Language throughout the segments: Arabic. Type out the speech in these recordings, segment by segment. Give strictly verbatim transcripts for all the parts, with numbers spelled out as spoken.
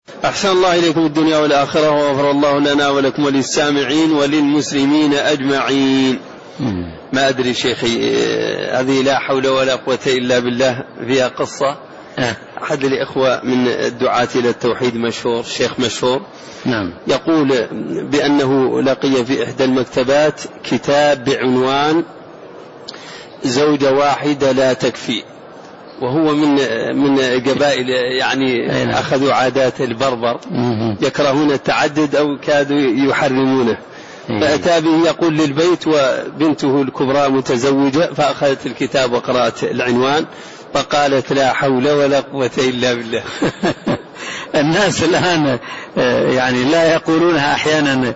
أحسن الله إليكم الدنيا والآخرة، وغفر الله لنا ولكم وللسامعين وللمسلمين أجمعين. ما أدري شيخي، هذه لا حول ولا قوة إلا بالله فيها قصة. أحد الإخوة من الدعاة إلى التوحيد مشهور، شيخ مشهور، نعم، يقول بأنه لقي في إحدى المكتبات كتاب بعنوان زوجة واحدة لا تكفي، وهو من من قبائل يعني أخذوا عادات البربر يكرهون التعدد أو كادوا يحرمونه. فأتى به يقول للبيت وبنته الكبرى متزوجة، فأخذت الكتاب وقرأت العنوان فقالت لا حول ولا قوة إلا بالله. الناس الآن يعني لا يقولونها أحيانا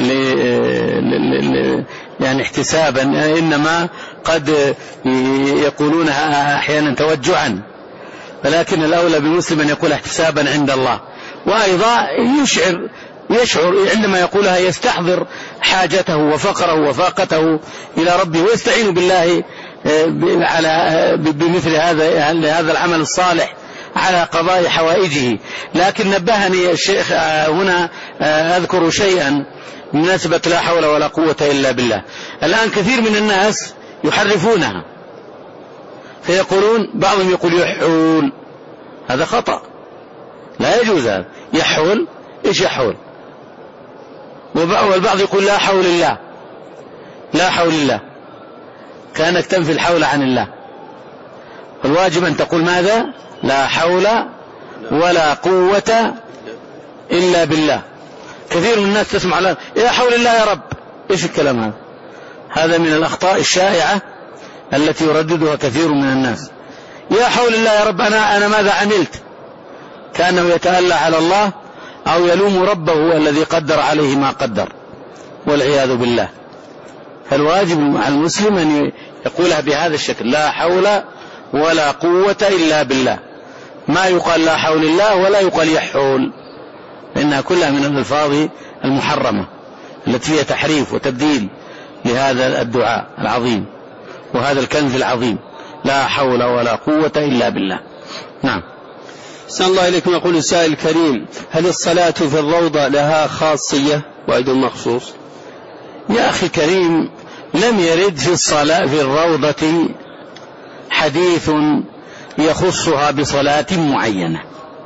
يعني احتسابا، إنما قد يقولونها أحيانا توجعا، ولكن الأولى بالمسلم أن يقول احتسابا عند الله. وأيضا يشعر يشعر عندما يقولها يستحضر حاجته وفقره وفاقته إلى ربه، ويستعين بالله على بمثل هذا هذا العمل الصالح على قضاء حوائجه. لكن نبهني الشيخ هنا أذكر شيئا بمناسبة لا حول ولا قوة إلا بالله. الآن كثير من الناس يحرفونها، فيقولون بعضهم يقول يحول، هذا خطأ، لا يجوز هذا. يحول إيش يحول؟ والبعض يقول لا حول الله، لا حول الله، كأنك تنفي الحول عن الله. الواجب أن تقول ماذا؟ لا حول ولا قوة إلا بالله. كثير من الناس تسمع لا يا حول الله يا رب، إيش الكلام هذا؟ هذا من الأخطاء الشائعة التي يرددها كثير من الناس. يا حول الله يا رب، أنا, أنا ماذا عملت؟ كأنه يتألى على الله أو يلوم ربه الذي قدر عليه ما قدر، والعياذ بالله. فالواجب على المسلم أن يقولها بهذا الشكل، لا حول ولا قوة إلا بالله. ما يقال لا حول الله ولا يقال يحول، لأنها كلها من الألفاظ المحرمة التي فيها تحريف وتبديل لهذا الدعاء العظيم وهذا الكنز العظيم، لا حول ولا قوة إلا بالله. نعم. أحسن الله إليكم. يقول السائل الكريم: هل الصلاة في الروضة لها خاصية وعيد مخصوص؟ يا أخي الكريم، لم يرد في الصلاة في الروضة حديث يخصها بصلاة معينة،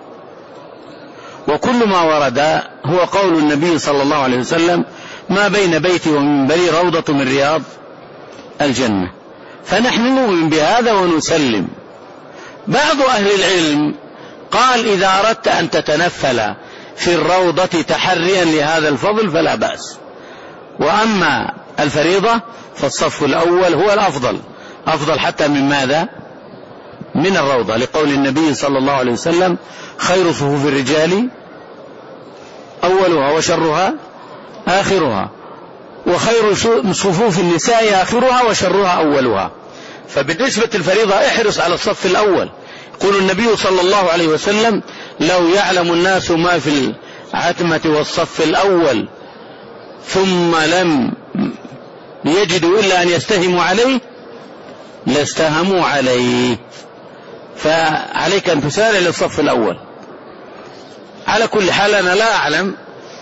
وكل ما ورد هو قول النبي صلى الله عليه وسلم: ما بين بيتي ومنبري روضة من رياض الجنة. فنحن نؤمن بهذا ونسلم. بعض أهل العلم قال: إذا أردت أن تتنفل في الروضة تحريا لهذا الفضل فلا بأس، وأما الفريضة فالصف الأول هو الأفضل، أفضل حتى من ماذا؟ من الروضة، لقول النبي صلى الله عليه وسلم: خير صفوف الرجال أولها وشرها آخرها، وخير صفوف النساء آخرها وشرها أولها. فبالنسبة الفريضة احرص على الصف الأول. يقول النبي صلى الله عليه وسلم: لو يعلم الناس ما في العتمة والصف الأول ثم لم يجدوا إلا أن يستهموا عليه لاستهموا عليه. فعليك أن تسارع للصف الأول. على كل حال أنا لا أعلم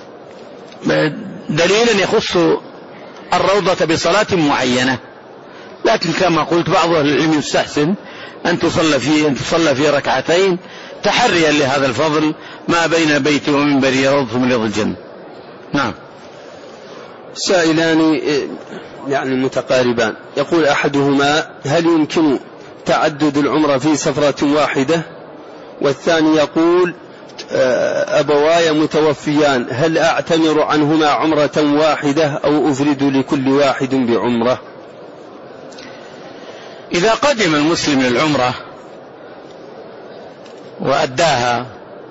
دليلا يخص الروضة بصلاة معينة، لكن كما قلت بعض أهل العلم يستحسن أن تصلى في أن تصلى في ركعتين تحريا لهذا الفضل، ما بين بيتي ومنبري روضة من رياض الجنة. نعم. سائلان يعني متقاربان، يقول أحدهما: هل يمكن تعدد العمرة في سفرة واحدة؟ والثاني يقول: أبواي متوفيان، هل أعتمر عنهما عمرة واحدة أو أفرد لكل واحد بعمرة؟ إذا قدم المسلم العمرة وأداها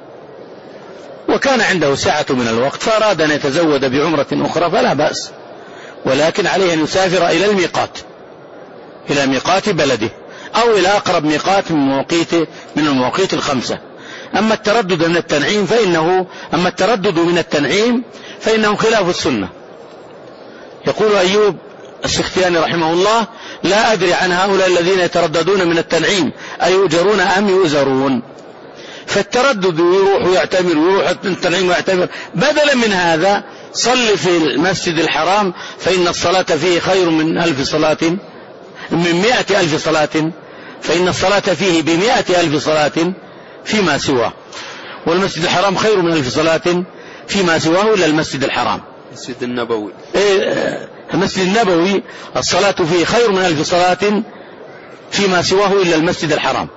وكان عنده سعة من الوقت فأراد أن يتزود بعمرة أخرى فلا بأس، ولكن عليه أن يسافر إلى الميقات، إلى ميقات بلده أو إلى أقرب ميقات من مواقيت من المواقيت الخمسة. أما التردد من التنعيم فإنه أما التردد من التنعيم فإنه خلاف السنة. يقول أيوب السختياني رحمه الله: لا أدري عن هؤلاء الذين يترددون من التنعيم أيؤجرون أم يؤزرون. فالتردد ويروح ويعتمر ويروح التنعيم ويعتمر، بدلا من هذا صل في المسجد الحرام فإن الصلاة فيه خير من ألف صلاة من مئة ألف صلاة، فإن الصلاة فيه بمئة ألف صلاة فيما سواه، والمسجد الحرام خير من ألف صلاة فيما سواه إلا المسجد الحرام. المسجد النبوي المسجد النبوي الصلاة فيه خير من ألف صلاة فيما سواه إلا المسجد الحرام،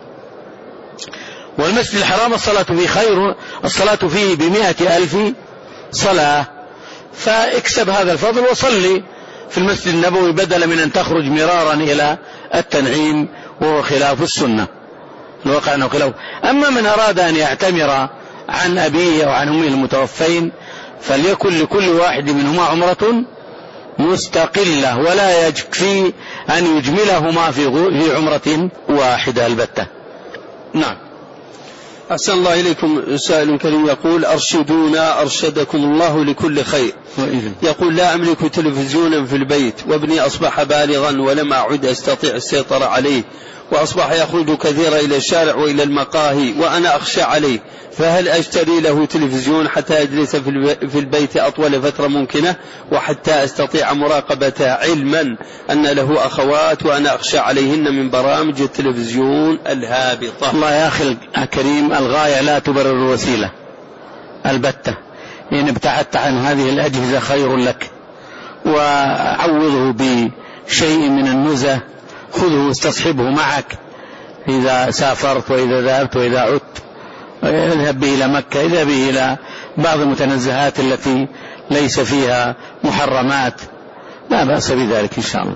والمسجد الحرام الصلاة فيه خير، الصلاة فيه بمئة ألف صلاة. فاكسب هذا الفضل وصلي في المسجد النبوي بدلا من أن تخرج مرارا إلى التنعيم وهو خلاف السنة الواقع أنه خلاف. أما من أراد أن يعتمر عن أبيه أو عن أمه المتوفين فليكن لكل واحد منهما عمرة مستقلة، ولا يكفي أن يجملهما في عمرة واحدة البتة. نعم. أحسن الله إليكم. سائل كريم يقول: أرشدونا أرشدكم الله لكل خير. يقول: لا أملك تلفزيونا في البيت، وابني أصبح بالغا ولم أعد أستطيع السيطرة عليه، وأصبح يخرج كثيرا إلى الشارع وإلى المقاهي وأنا أخشى عليه، فهل أشتري له تلفزيون حتى يجلس في البيت أطول فترة ممكنة وحتى أستطيع مراقبته، علما أن له أخوات وأنا أخشى عليهن من برامج التلفزيون الهابطة؟ الله يا أخي الكريم، الغاية لا تبرر الوسيلة البتة. إن ابتعدت عن هذه الأجهزة خير لك، وعوضه بشيء من النزهة، خذه استصحبه معك إذا سافرت وإذا ذهبت وإذا عدت، اذهب به إلى مكة، اذهب به إلى بعض المتنزهات التي ليس فيها محرمات، لا بأس بذلك إن شاء الله.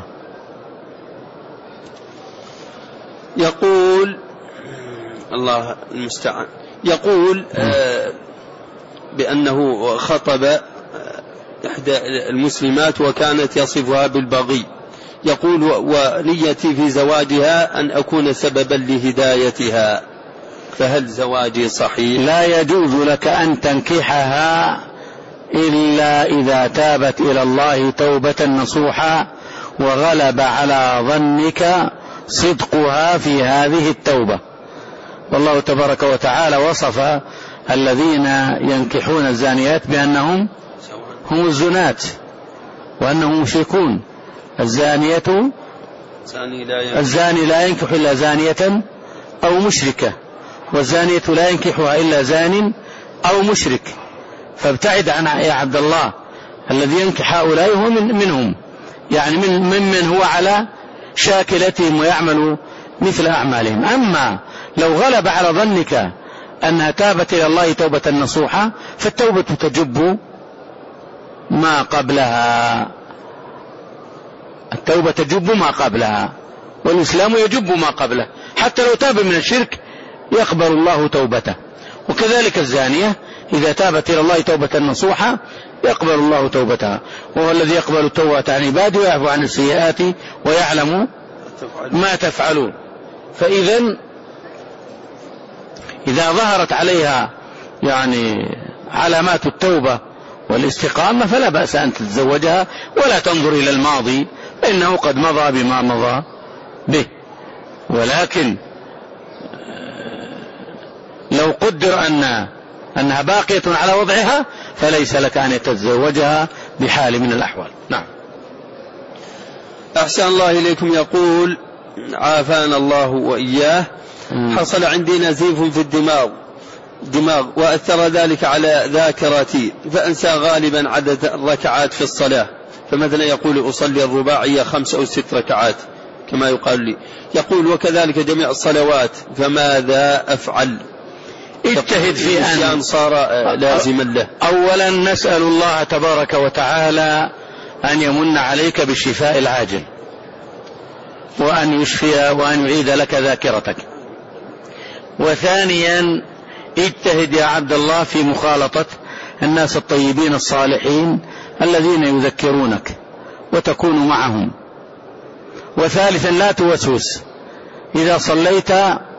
يقول الله المستعان، يقول آه بأنه خطب إحدى المسلمات وكانت يصفها بالبغي، يقول: ونيتي في زواجها أن أكون سببا لهدايتها، فهل زواجي صحيح؟ لا يجوز لك أن تنكحها إلا إذا تابت إلى الله توبة نصوحا وغلب على ظنك صدقها في هذه التوبة. والله تبارك وتعالى وصف الذين ينكحون الزانيات بأنهم هم الزنات وأنهم مشركون. الزانية الزاني لا ينكح إلا زانية أو مشركة، والزانية لا ينكحها إلا زان أو مشرك، فابتعد عن يا عبد الله الذي ينكح هؤلاء هو من منهم، يعني من ممن هو على شاكلتهم ويعمل مثل أعمالهم. أما لو غلب على ظنك أنها تابت إلى الله توبة نصوحة فالتوبة تجب ما قبلها، التوبة تجب ما قبلها، والإسلام يجب ما قبله، حتى لو تاب من الشرك يقبل الله توبته. وكذلك الزانية إذا تابت إلى الله توبة نصوحة يقبل الله توبتها، وهو الذي يقبل التوبة عن عباده ويعفو عن السيئات ويعلم ما تفعلون. فإذا إذا ظهرت عليها يعني علامات التوبة والاستقامة فلا بأس أن تتزوجها، ولا تنظر إلى الماضي فإنه قد مضى بما مضى به. ولكن لو قدر أن أنها باقية على وضعها فليس لك أن تتزوجها بحال من الأحوال. نعم. أحسن الله إليكم. يقول: عافانا الله وإياه، حصل عندي نزيف في الدماغ دماغ وأثر ذلك على ذاكرتي، فأنسى غالبا عدد الركعات في الصلاة، فمثلا يقول: أصلي الرباعية خمس أو ست ركعات كما يقال لي. يقول: وكذلك جميع الصلوات، فماذا أفعل؟ اجتهد في أن صار لازما له. أولا نسأل الله تبارك وتعالى أن يمن عليك بالشفاء العاجل، وأن يشفي وأن يعيد لك ذاكرتك. وثانيا اجتهد يا عبد الله في مخالطة الناس الطيبين الصالحين الذين يذكرونك وتكون معهم. وثالثا لا توسوس، إذا صليت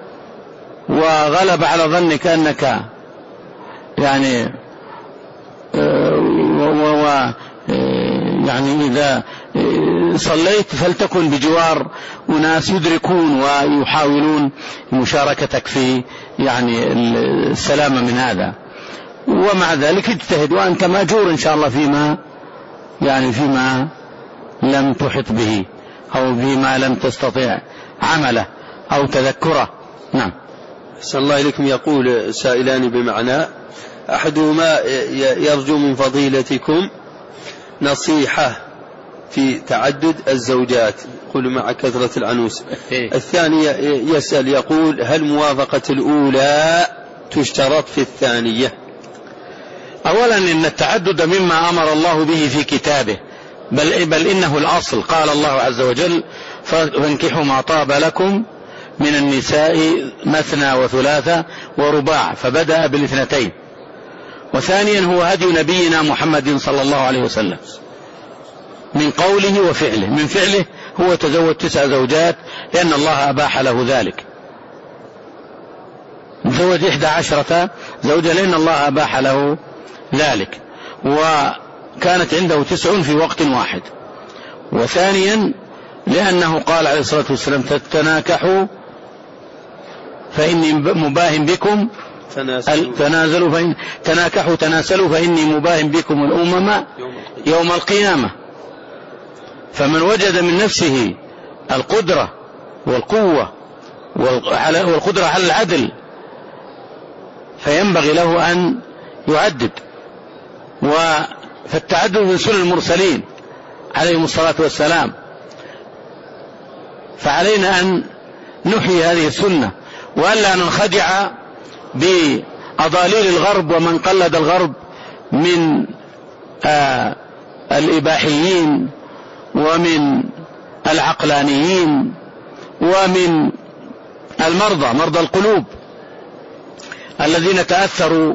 وغلب على ظنك أنك يعني و يعني إذا صليت فلتكن بجوار أناس يدركون ويحاولون مشاركتك في يعني السلامة من هذا، ومع ذلك اجتهد وأنت مأجور إن شاء الله فيما يعني فيما لم تحط به أو فيما لم تستطيع عمله أو تذكره. نعم. أحسن الله إليكم. يقول سائلان بمعنى أحدهما يرجو من فضيلتكم نصيحة في تعدد الزوجات، يقول مع كثرة العنوس. الثاني يسأل يقول هل موافقة الأولى تشترط في الثانية؟ أولا إن التعدد مما أمر الله به في كتابه، بل, بل إنه الأصل. قال الله عز وجل فانكحوا ما طاب لكم من النساء مثنى وثلاثة ورباع، فبدأ بالاثنتين. وثانيا هو هدي نبينا محمد صلى الله عليه وسلم من قوله وفعله. من فعله هو تزوج تسع زوجات لأن الله أباح له ذلك، تزوج إحدى عشرة زوجة لأن الله أباح له ذلك، وكانت عنده تسع في وقت واحد. وثانيا لأنه قال عليه الصلاة والسلام تناكحوا فإني مباهم بكم تنازلوا فإن تناكحوا تناسلوا فإني مباهم بكم الأمم يوم القيامة. فمن وجد من نفسه القدرة والقوة والقدرة على العدل فينبغي له أن يعدد. فالتعدد من سنن المرسلين عليهم الصلاة والسلام، فعلينا أن نحيي هذه السنة وألا ننخدع بأضاليل الغرب ومن قلد الغرب من آه الإباحيين ومن العقلانيين ومن المرضى مرضى القلوب الذين تأثروا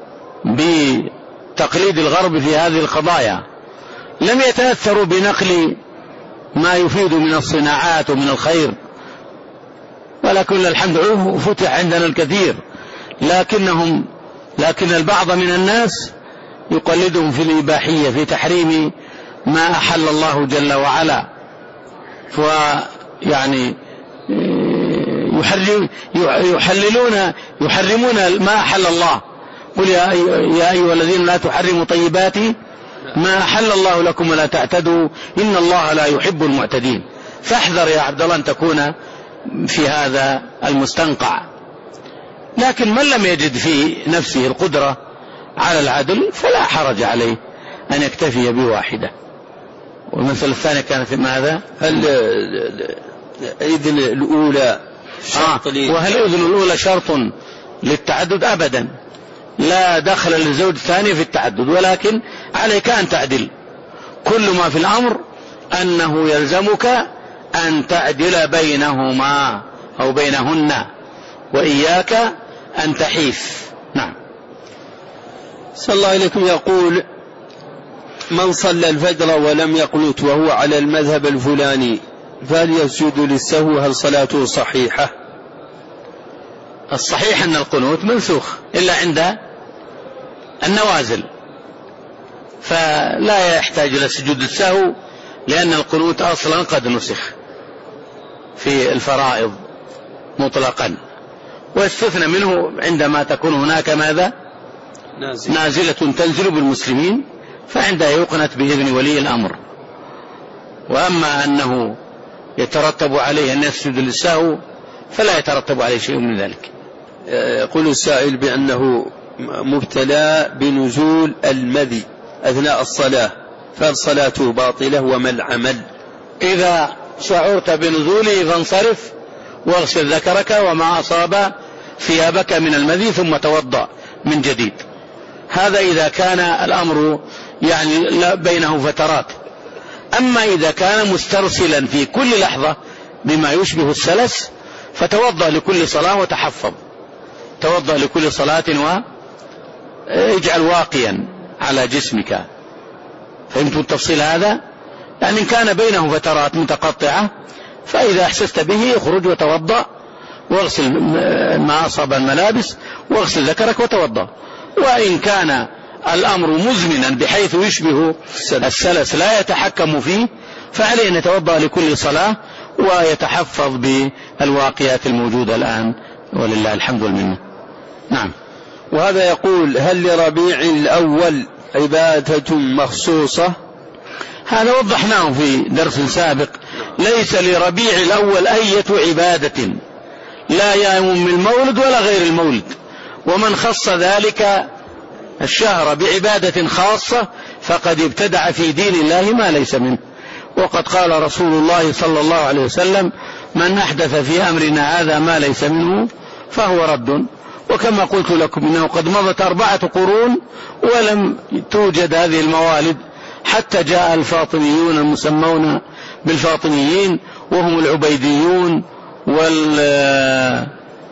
بتقليد الغرب في هذه القضايا. لم يتأثروا بنقل ما يفيد من الصناعات ومن الخير، ولكن الحمد لله فتح عندنا الكثير، لكنهم لكن البعض من الناس يقلدهم في الإباحية في تحريم ما أحل الله جل وعلا، ويعني يحللون يحرمون ما أحل الله. قل يا أيها الذين لا تحرموا طيبات ما أحل الله لكم ولا تعتدوا إن الله لا يحب المعتدين. فاحذر يا عبد الله أن تكون في هذا المستنقع. لكن من لم يجد في نفسه القدرة على العدل فلا حرج عليه أن يكتفي بواحدة. والمسألة الثانية كانت ماذا؟ هل إذن الأولى شرط آه وهل إذن الأولى شرط للتعدد؟ أبدا، لا دخل للزوج الثاني في التعدد، ولكن عليك أن تعدل. كل ما في الأمر أنه يلزمك أن تعدل بينهما أو بينهن، وإياك أن تحيف. نعم. صلى الله عليكم. يقول من صلى الفجر ولم يقنت وهو على المذهب الفلاني فهل يسجد للسهو؟ هل صلاته صحيحة؟ الصحيح أن القنوت منسوخ إلا عند النوازل، فلا يحتاج إلى سجود السهو لأن القنوت أصلا قد نسخ في الفرائض مطلقا، واستثنى منه عندما تكون هناك ماذا؟ نازل. نازلة تنزل بالمسلمين فعندها يقنت بإذن ولي الأمر. وأما أنه يترتب عليه أن يسجد للسهو فلا يترتب عليه شيء من ذلك. يقول السائل بأنه مبتلى بنزول المذي أثناء الصلاة، فالصلاة باطلة وما العمل؟ إذا شعرت بنزوله فانصرف واغسل ذكرك وما أصاب ثيابك من المذي ثم توضأ من جديد. هذا إذا كان الأمر يعني بينه فترات. أما إذا كان مسترسلا في كل لحظة بما يشبه السلس فتوضأ لكل صلاة وتحفظ، توضأ لكل صلاة واجعل واقيا على جسمك. فهمتم التفصيل هذا؟ يعني إن كان بينه فترات متقطعة فإذا أحسست به اخرج وتوضأ واغسل ما أصاب الملابس واغسل ذكرك وتوضأ. وإن كان الأمر مزمنا بحيث يشبه السلس لا يتحكم فيه، فعليه أن يتوضأ لكل صلاة ويتحفظ بالواقيات الموجودة الآن ولله الحمد والمنة. نعم. وهذا يقول: هل لربيع الأول عبادة مخصوصة؟ هذا وضحناه في درس سابق. ليس لربيع الأول أية عبادة، لا يوم المولد ولا غير المولد، ومن خص ذلك الشهر بعبادة خاصة فقد ابتدع في دين الله ما ليس منه. وقد قال رسول الله صلى الله عليه وسلم: من أحدث في أمرنا هذا ما ليس منه فهو رد. وكما قلت لكم إنه قد مضت أربعة قرون ولم توجد هذه الموالد حتى جاء الفاطميون المسمون بالفاطميين، وهم العبيديون وال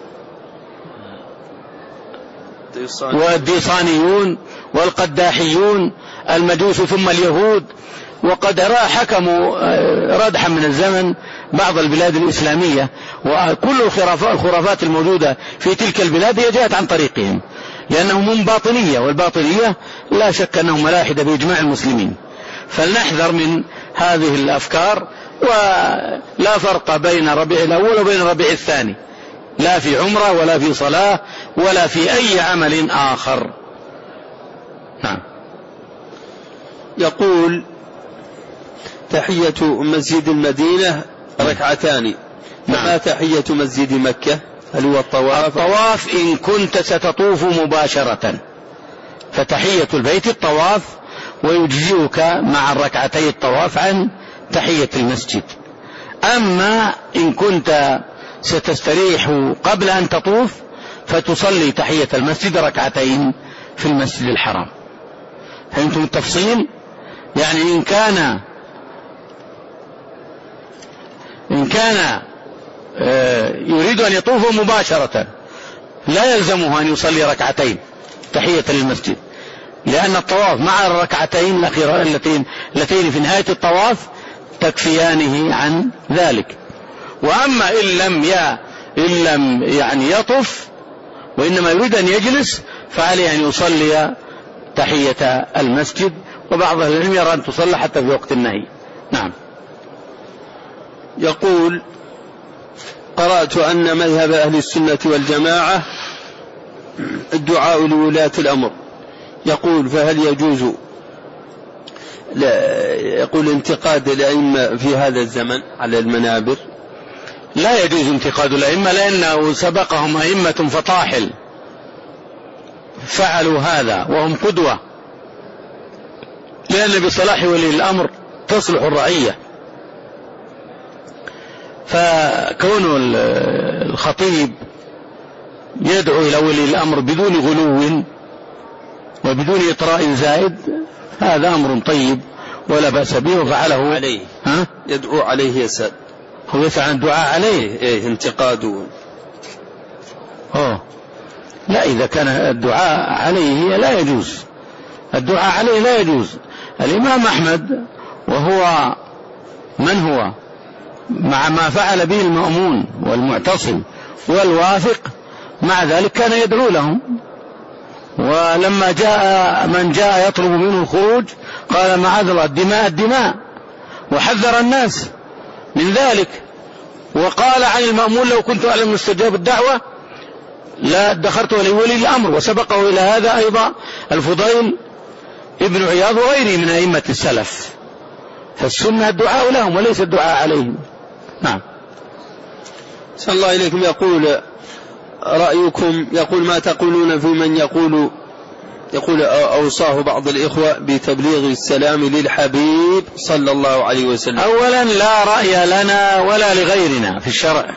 والديصانيون والقداحيون المجوس ثم اليهود. وقد حكموا ردحا من الزمن بعض البلاد الإسلامية، وكل الخرافات الموجودة في تلك البلاد هي جاءت عن طريقهم، لأنهم هم باطنية، والباطنية لا شك أنهم ملاحدة بإجماع المسلمين. فلنحذر من هذه الأفكار، ولا فرق بين ربيع الأول وبين ربيع الثاني، لا في عمرة ولا في صلاة ولا في أي عمل آخر. نعم. يقول: تحية مسجد المدينة ركعتان، فما تحية مسجد مكة؟ هل هو الطواف؟ الطواف إن كنت ستطوف مباشرة فتحية البيت الطواف، ويجزئك مع الركعتي الطواف عن تحية المسجد. أما إن كنت ستستريح قبل أن تطوف فتصلي تحية المسجد ركعتين في المسجد الحرام. فهمتم التفصيل؟ يعني إن كان إن كان يريد أن يطوف مباشرة لا يلزمه أن يصلي ركعتين تحية للمسجد، لأن الطواف مع الركعتين الأخيرتين اللتين في نهاية الطواف تكفيانه عن ذلك. وأما إن لم إن لم يعني يطف وإنما يريد أن يجلس فعليه أن يصلي تحية المسجد، وبعض أهل العلم يرى أن تصلى حتى في وقت النهي. نعم. يقول: قرأت أن مذهب أهل السنة والجماعة الدعاء لولاة الأمر. يقول: فهل يجوز لا يقول انتقاد الأئمة في هذا الزمن على المنابر؟ لا يجوز انتقاد الأئمة، لأنه سبقهم أئمة فطاحل فعلوا هذا وهم قدوة، لأن بصلاح ولي الأمر تصلح الرعية. فكون الخطيب يدعو إلى ولي الأمر بدون غلو وبدون إطراء زائد هذا أمر طيب ولا بأس به، وفعله عليه. ها؟ يدعو عليه يسأل، هو يسأل عن الدعاء عليه. إيه انتقاده. أوه. لا، إذا كان الدعاء عليه لا يجوز، الدعاء عليه لا يجوز. الإمام أحمد وهو من هو مع ما فعل به المأمون والمعتصم والواثق، مع ذلك كان يدعو لهم. ولما جاء من جاء يطلب منه الخروج قال: معاذ الله، الدماء الدماء، وحذر الناس من ذلك. وقال عن المأمون: لو كنت أعلم مستجاب الدعوة لا ادخرت لولي الأمر. وسبقه إلى هذا أيضا الفضيل ابن عياض وغيره من أئمة السلف. فالسنة الدعاء لهم وليس الدعاء عليهم. نعم. صلى الله إليكم. يقول: رأيكم، يقول: ما تقولون في من يقول يقول أوصاه بعض الإخوة بتبليغ السلام للحبيب صلى الله عليه وسلم؟ أولا لا رأي لنا ولا لغيرنا في الشرع.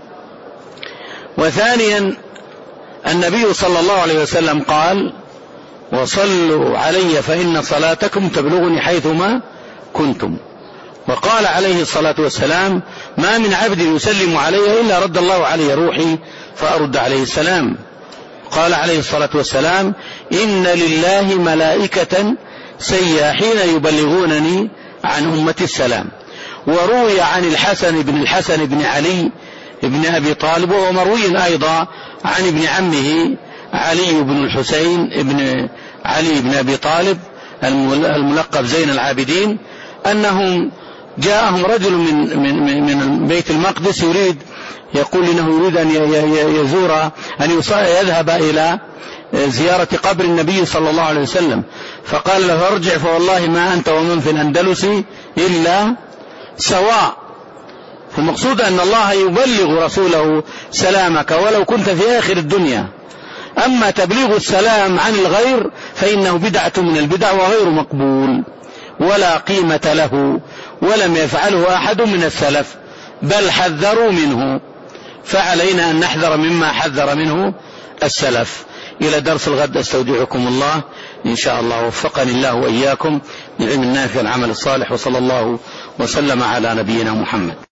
وثانيا النبي صلى الله عليه وسلم قال: وصلوا علي فإن صلاتكم تبلغني حيثما كنتم. وقال عليه الصلاة والسلام: ما من عبد يسلم علي إلا رد الله عليه روحي فأرد عليه السلام. قال عليه الصلاة والسلام: إن لله ملائكة سياحين يبلغونني عن أمتي السلام. وروي عن الحسن بن الحسن بن علي بن أبي طالب، ومروي أيضا عن ابن عمه علي بن الحسين بن علي بن أبي طالب الملقب زين العابدين أنهم جاءهم رجل من, من, من بيت المقدس يريد يقول إنه يريد أن يزور أن يذهب إلى زيارة قبر النبي صلى الله عليه وسلم، فقال له ارجع فوالله ما أنت ومن في الأندلس إلا سواء. فالمقصود أن الله يبلغ رسوله سلامك ولو كنت في آخر الدنيا، أما تبليغ السلام عن الغير فإنه بدعة من البدع وغير مقبول ولا قيمة له، ولم يفعله أحد من السلف بل حذروا منه، فعلينا أن نحذر مما حذر منه السلف. إلى درس الغد أستودعكم الله إن شاء الله، وفقني الله وإياكم للعلم النافع والعمل الصالح، وصلى الله وسلم على نبينا محمد.